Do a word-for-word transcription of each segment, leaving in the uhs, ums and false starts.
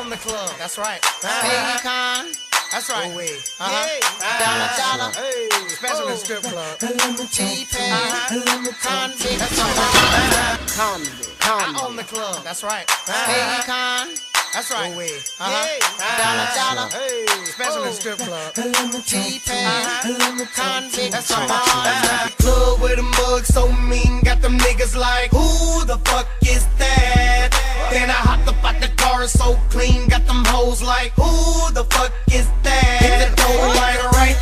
own the club. That's right. Hey, Con. That's right. Oh, wait. Uh-huh. Yeah. Dollar, dollar. Hey. Special in strip club. T-Pain. Uh-huh. Convict. That's right. Convict. I own the club. That's right. Hey, Con. That's right. Oh, wait. Uh-huh. Dollar, dollar. Hey. Special in strip club. T-Pain. Uh-huh. Convict. That's right. At the club with a mug so mean, got them niggas like, who the fuck is that? Then I hopped up out the car so clean, got them hoes like, who the fuck is that? Hit the door right, right,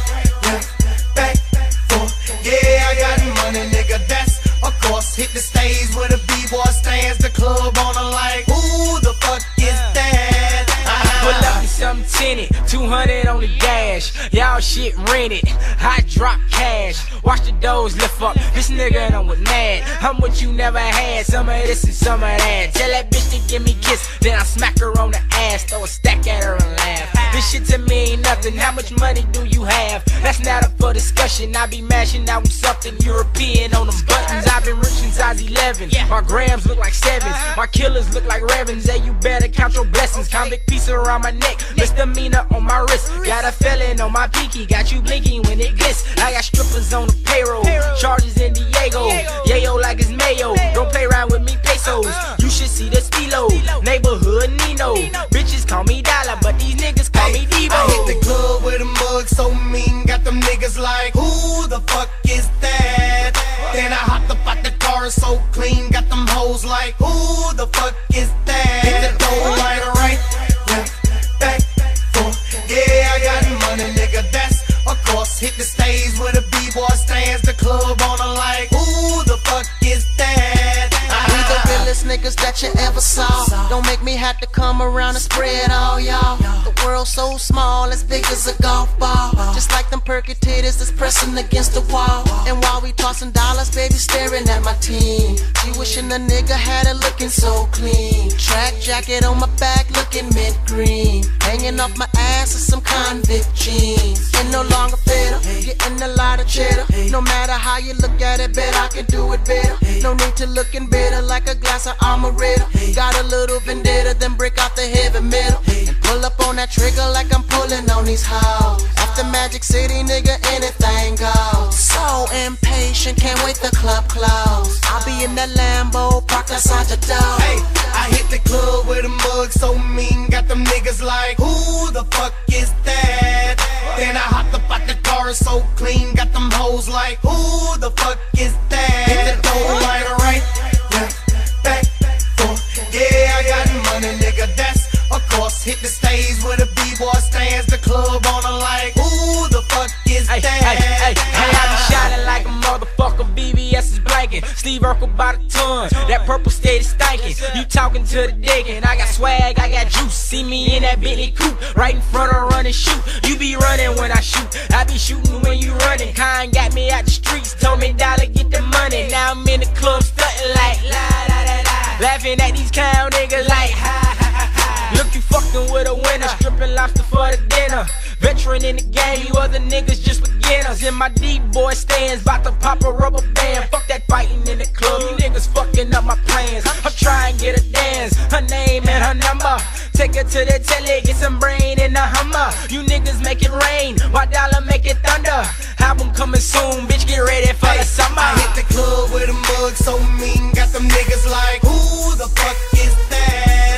left, back, forth. Yeah, I got money, nigga, that's of course. Hit the stage where the B-boy stands, the club on the like, who the fuck is that? Pull up in something tinted, two hundred on the dash. Y'all shit rented, I drop cash. Watch the doors lift up, this nigga done with mad. I'm what you never had, some of this and some of that. Tell that bitch to give me a kiss, then I smack her on the ass. Throw a stack at her and laugh. This shit to me ain't nothing, how much money do you have? That's not up for discussion, I be mashing out with something European on them buttons. I've been rich since I was eleven, my grams look like sevens. My killers look like Revens, hey you better count your blessings. Convict piece around my neck, misdemeanor on my wrist. Got a felon on my pinky, got you blinking when it glitz. I got strippers on the payroll, charges in Diego. Yayo like it's Mayo, don't play around with me pesos. You should see the stilo, neighborhood Nino. Bitches call me Dollar, but these niggas call me Devo. I hit the club with a mug so mean, got them niggas like, who the fuck is that? Then I hopped up out the car so clean, got them hoes like, who the fuck is that? Hit the door right, right, left, back, forth. Yeah, I got money, nigga, that's of course. Hit the stage where the B-boy stands, the club on the like, who the fuck is that? We the realest niggas that you ever saw. Don't make me have to come around and spread all y'all. The world's so small, as big as a golf ball. Just like them perky titties that's pressing against the wall. And while we tossing dollars, baby staring at my team. She wishing a nigga had it looking so clean. Track jacket on my back looking mint green. Hanging off my ass is some convict jeans. And no longer fitter, getting a lot of cheddar. No matter how you look at it, bet I can do it better. No need to looking bitter like a glass of Amaretto. Got a little vendetta, then break out the heavy metal and pull up on that trigger like I'm pulling on these hoes. After Magic City, nigga, anything goes. So impatient, can't wait the club close. I'll be in that Lambo parked outside the door. Hey, I hit the club with a mug so mean, got them niggas like, who the fuck is that? Then I hopped up out the car so clean, got them hoes like, who the fuck is that? Hit the door right, right, left, back, forth. Yeah, I got money, nigga, that's of course. Hit the stage where the B-boy stands, the club on the like, who the fuck is Hey, that? hey, hey, hey, I be shining like a motherfucker, B B S is blanking. Steve Urkel by the ton, that purple steady stankin'. You talking to the diggin', I got swag, I got juice. See me in that Bentley coupe, right in front of run and shoot. You be running when I shoot, I be shooting when you running. Kine got me out the streets, told me Dollar get the money. Now I'm in the club stuntin' like la da da da, laughing at these clown niggas like ha ha ha ha. Look, you fucking with a winner, stripping lobster for the dinner. Veteran in the game, you other niggas just beginners. In my D-boy stands, bout to pop a rubber band. Fuck that fighting in the club, you niggas fucking up my plans. I'm trying to get a dance, her name and her number. Take her to the telly, get some brain in the Hummer. You niggas make it rain, while Dollar make it thunder. Album coming soon, bitch, get ready for the summer. I hit the club with a mug so mean, got them niggas like, who the fuck is that?